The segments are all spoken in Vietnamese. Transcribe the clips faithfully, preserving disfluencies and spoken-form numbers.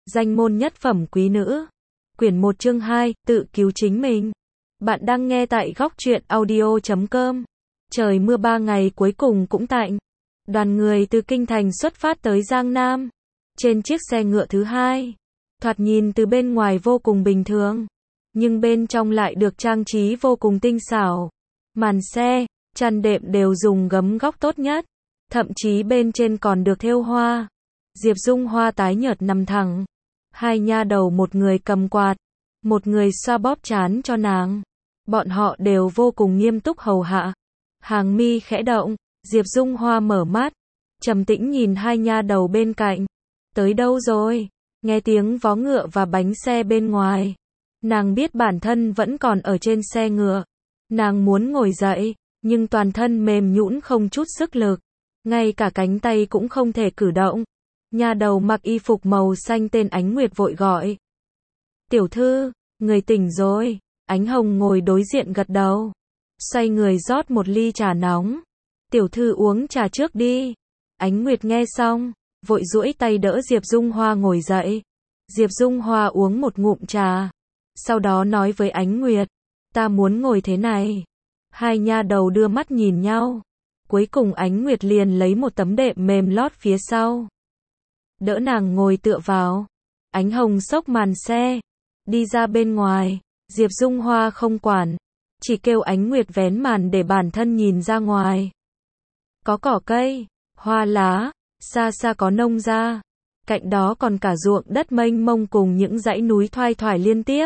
Danh môn nhất phẩm quý nữ. Quyển một chương hai, tự cứu chính mình. Bạn đang nghe tại góc truyện audio chấm com. Trời mưa ba ngày cuối cùng cũng tạnh. Đoàn người từ Kinh Thành xuất phát tới Giang Nam. Trên chiếc xe ngựa thứ hai. Thoạt nhìn từ bên ngoài vô cùng bình thường. Nhưng bên trong lại được trang trí vô cùng tinh xảo. Màn xe, chăn đệm đều dùng gấm góc tốt nhất. Thậm chí bên trên còn được thêu hoa. Diệp Dung Hoa tái nhợt nằm thẳng. Hai nha đầu, một người cầm quạt, một người xoa bóp trán cho nàng. Bọn họ đều vô cùng nghiêm túc hầu hạ. Hàng mi khẽ động, Diệp Dung Hoa mở mắt, trầm tĩnh nhìn hai nha đầu bên cạnh. Tới đâu rồi? Nghe tiếng vó ngựa và bánh xe bên ngoài. Nàng biết bản thân vẫn còn ở trên xe ngựa. Nàng muốn ngồi dậy, nhưng toàn thân mềm nhũn không chút sức lực. Ngay cả cánh tay cũng không thể cử động. Nha đầu mặc y phục màu xanh tên Ánh Nguyệt vội gọi. Tiểu thư, người tỉnh rồi. Ánh Hồng ngồi đối diện gật đầu. Xoay người rót một ly trà nóng. Tiểu thư uống trà trước đi. Ánh Nguyệt nghe xong, vội duỗi tay đỡ Diệp Dung Hoa ngồi dậy. Diệp Dung Hoa uống một ngụm trà. Sau đó nói với Ánh Nguyệt, ta muốn ngồi thế này. Hai nha đầu đưa mắt nhìn nhau. Cuối cùng Ánh Nguyệt liền lấy một tấm đệm mềm lót phía sau. Đỡ nàng ngồi tựa vào. Ánh Hồng xốc màn xe, đi ra bên ngoài. Diệp Dung Hoa không quản, chỉ kêu Ánh Nguyệt vén màn để bản thân nhìn ra ngoài. Có cỏ cây, hoa lá, xa xa có nông gia. Cạnh đó còn cả ruộng đất mênh mông cùng những dãy núi thoai thoải liên tiếp.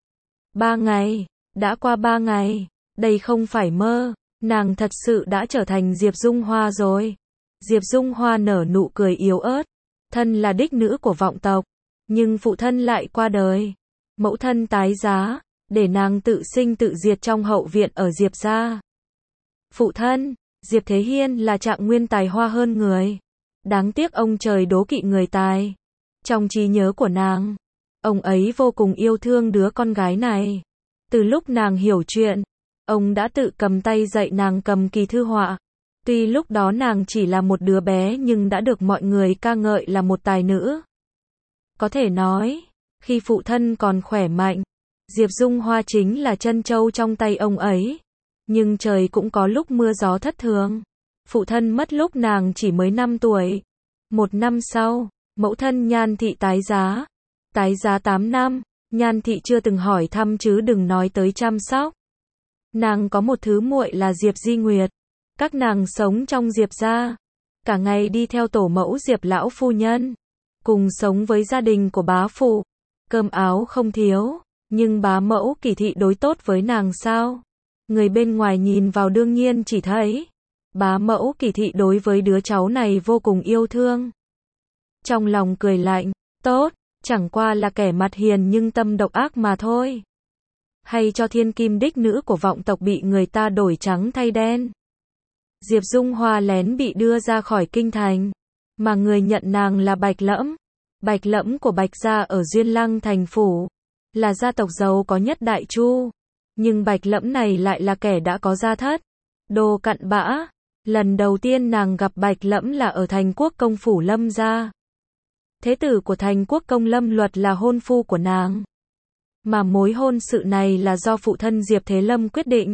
Ba ngày, đã qua ba ngày, đây không phải mơ, nàng thật sự đã trở thành Diệp Dung Hoa rồi. Diệp Dung Hoa nở nụ cười yếu ớt. Thân là đích nữ của vọng tộc, nhưng phụ thân lại qua đời. Mẫu thân tái giá, để nàng tự sinh tự diệt trong hậu viện ở Diệp gia. Phụ thân, Diệp Thế Hiên là trạng nguyên tài hoa hơn người. Đáng tiếc ông trời đố kỵ người tài. Trong trí nhớ của nàng, ông ấy vô cùng yêu thương đứa con gái này. Từ lúc nàng hiểu chuyện, ông đã tự cầm tay dạy nàng cầm kỳ thư họa. Tuy lúc đó nàng chỉ là một đứa bé nhưng đã được mọi người ca ngợi là một tài nữ. Có thể nói, khi phụ thân còn khỏe mạnh, Diệp Dung Hoa chính là trân châu trong tay ông ấy. Nhưng trời cũng có lúc mưa gió thất thường. Phụ thân mất lúc nàng chỉ mới năm tuổi. Một năm sau, mẫu thân Nhan Thị tái giá. Tái giá tám năm, Nhan Thị chưa từng hỏi thăm chứ đừng nói tới chăm sóc. Nàng có một thứ muội là Diệp Di Nguyệt. Các nàng sống trong Diệp gia, cả ngày đi theo tổ mẫu Diệp lão phu nhân, cùng sống với gia đình của bá phụ, cơm áo không thiếu, nhưng bá mẫu Kỳ Thị đối tốt với nàng sao? Người bên ngoài nhìn vào đương nhiên chỉ thấy, bá mẫu Kỳ Thị đối với đứa cháu này vô cùng yêu thương. Trong lòng cười lạnh, tốt, chẳng qua là kẻ mặt hiền nhưng tâm độc ác mà thôi. Hay cho thiên kim đích nữ của vọng tộc bị người ta đổi trắng thay đen. Diệp Dung Hoa lén bị đưa ra khỏi kinh thành, mà người nhận nàng là Bạch Lẫm. Bạch Lẫm của Bạch gia ở Duyên Lăng thành phủ, là gia tộc giàu có nhất Đại Chu. Nhưng Bạch Lẫm này lại là kẻ đã có gia thất, đồ cặn bã. Lần đầu tiên nàng gặp Bạch Lẫm là ở thành quốc công phủ Lâm gia. Thế tử của thành quốc công Lâm Luật là hôn phu của nàng. Mà mối hôn sự này là do phụ thân Diệp Thế Lâm quyết định.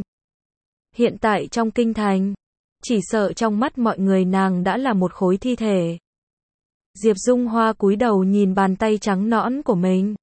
Hiện tại trong kinh thành, chỉ sợ trong mắt mọi người nàng đã là một khối thi thể. Diệp Dung Hoa cúi đầu nhìn bàn tay trắng nõn của mình.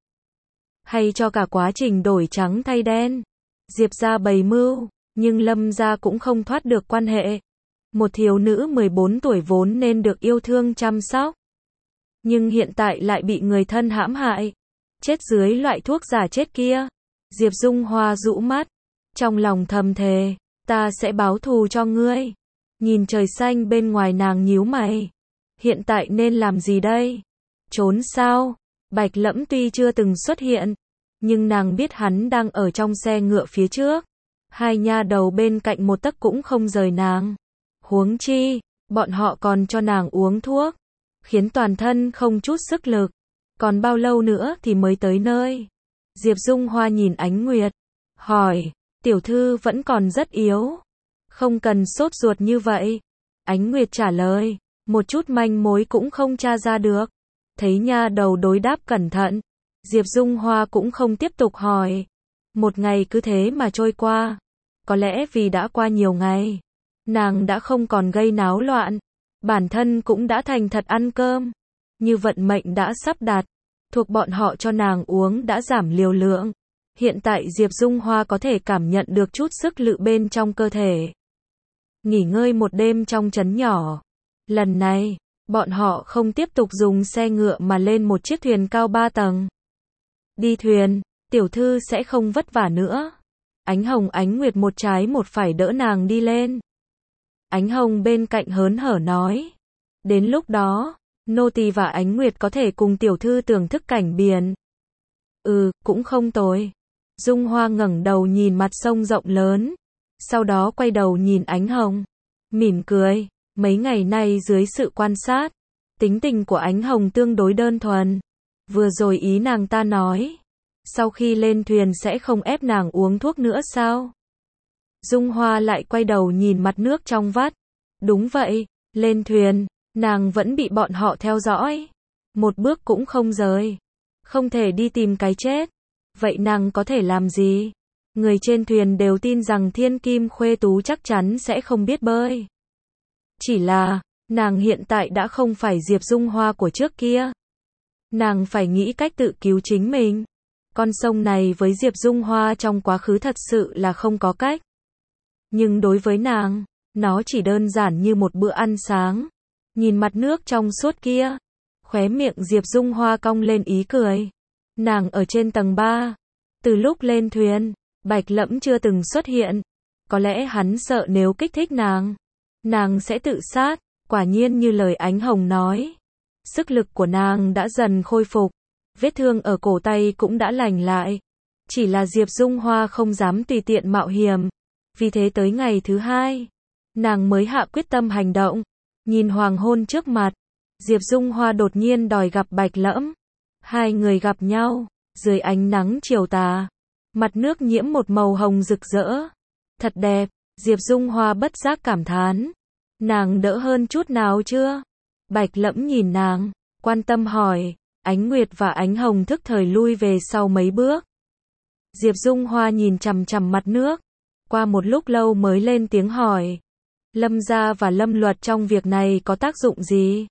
Hay cho cả quá trình đổi trắng thay đen, Diệp gia bày mưu, nhưng Lâm gia cũng không thoát được quan hệ. Một thiếu nữ mười bốn tuổi vốn nên được yêu thương chăm sóc, nhưng hiện tại lại bị người thân hãm hại, chết dưới loại thuốc giả chết kia. Diệp Dung Hoa rũ mắt, trong lòng thầm thề, ta sẽ báo thù cho ngươi. Nhìn trời xanh bên ngoài nàng nhíu mày. Hiện tại nên làm gì đây? Trốn sao? Bạch Lẫm tuy chưa từng xuất hiện, nhưng nàng biết hắn đang ở trong xe ngựa phía trước. Hai nha đầu bên cạnh một tấc cũng không rời nàng. Huống chi, bọn họ còn cho nàng uống thuốc, khiến toàn thân không chút sức lực. Còn bao lâu nữa thì mới tới nơi? Diệp Dung Hoa nhìn Ánh Nguyệt, hỏi, tiểu thư vẫn còn rất yếu. Không cần sốt ruột như vậy. Ánh Nguyệt trả lời, một chút manh mối cũng không tra ra được. Thấy nha đầu đối đáp cẩn thận, Diệp Dung Hoa cũng không tiếp tục hỏi. Một ngày cứ thế mà trôi qua. Có lẽ vì đã qua nhiều ngày, nàng đã không còn gây náo loạn, bản thân cũng đã thành thật ăn cơm. Như vận mệnh đã sắp đặt, thuộc bọn họ cho nàng uống đã giảm liều lượng. Hiện tại Diệp Dung Hoa có thể cảm nhận được chút sức lự bên trong cơ thể. Nghỉ ngơi một đêm trong trấn nhỏ. Lần này, bọn họ không tiếp tục dùng xe ngựa mà lên một chiếc thuyền cao ba tầng. Đi thuyền, tiểu thư sẽ không vất vả nữa. Ánh Hồng Ánh Nguyệt một trái một phải đỡ nàng đi lên. Ánh Hồng bên cạnh hớn hở nói. Đến lúc đó, nô tỳ và Ánh Nguyệt có thể cùng tiểu thư thưởng thức cảnh biển. Ừ, cũng không tồi. Dung Hoa ngẩng đầu nhìn mặt sông rộng lớn, sau đó quay đầu nhìn Ánh Hồng, mỉm cười. Mấy ngày nay dưới sự quan sát, tính tình của Ánh Hồng tương đối đơn thuần. Vừa rồi ý nàng ta nói, sau khi lên thuyền sẽ không ép nàng uống thuốc nữa sao? Dung Hoa lại quay đầu nhìn mặt nước trong vắt. Đúng vậy, lên thuyền, nàng vẫn bị bọn họ theo dõi. Một bước cũng không rời. Không thể đi tìm cái chết. Vậy nàng có thể làm gì? Người trên thuyền đều tin rằng Thiên Kim Khuê Tú chắc chắn sẽ không biết bơi. Chỉ là, nàng hiện tại đã không phải Diệp Dung Hoa của trước kia. Nàng phải nghĩ cách tự cứu chính mình. Con sông này với Diệp Dung Hoa trong quá khứ thật sự là không có cách. Nhưng đối với nàng, nó chỉ đơn giản như một bữa ăn sáng. Nhìn mặt nước trong suốt kia, khóe miệng Diệp Dung Hoa cong lên ý cười. Nàng ở trên tầng ba. Từ lúc lên thuyền, Bạch Lẫm chưa từng xuất hiện. Có lẽ hắn sợ nếu kích thích nàng, nàng sẽ tự sát. Quả nhiên như lời Ánh Hồng nói, sức lực của nàng đã dần khôi phục. Vết thương ở cổ tay cũng đã lành lại. Chỉ là Diệp Dung Hoa không dám tùy tiện mạo hiểm. Vì thế tới ngày thứ hai, nàng mới hạ quyết tâm hành động. Nhìn hoàng hôn trước mặt, Diệp Dung Hoa đột nhiên đòi gặp Bạch Lẫm. Hai người gặp nhau, dưới ánh nắng chiều tà. Mặt nước nhiễm một màu hồng rực rỡ. Thật đẹp, Diệp Dung Hoa bất giác cảm thán. Nàng đỡ hơn chút nào chưa? Bạch Lẫm nhìn nàng, quan tâm hỏi. Ánh Nguyệt và Ánh Hồng thức thời lui về sau mấy bước. Diệp Dung Hoa nhìn chằm chằm mặt nước. Qua một lúc lâu mới lên tiếng hỏi. Lâm gia và Lâm Luật trong việc này có tác dụng gì?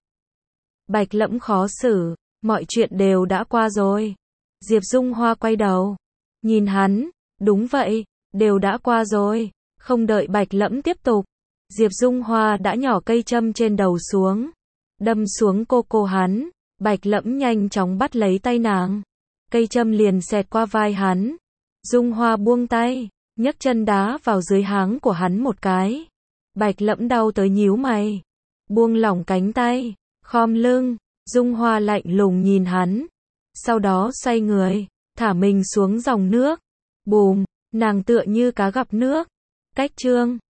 Bạch Lẫm khó xử. Mọi chuyện đều đã qua rồi. Diệp Dung Hoa quay đầu. Nhìn hắn. Đúng vậy, đều đã qua rồi. Không đợi Bạch Lẫm tiếp tục, Diệp Dung Hoa đã nhỏ cây châm trên đầu xuống. Đâm xuống cô cô hắn. Bạch Lẫm nhanh chóng bắt lấy tay nàng. Cây châm liền xẹt qua vai hắn. Dung Hoa buông tay, nhấc chân đá vào dưới háng của hắn một cái. Bạch Lẫm đau tới nhíu mày. Buông lỏng cánh tay, khom lưng. Dung Hoa lạnh lùng nhìn hắn. Sau đó xoay người, thả mình xuống dòng nước. Bùm, nàng tựa như cá gặp nước. Cách chương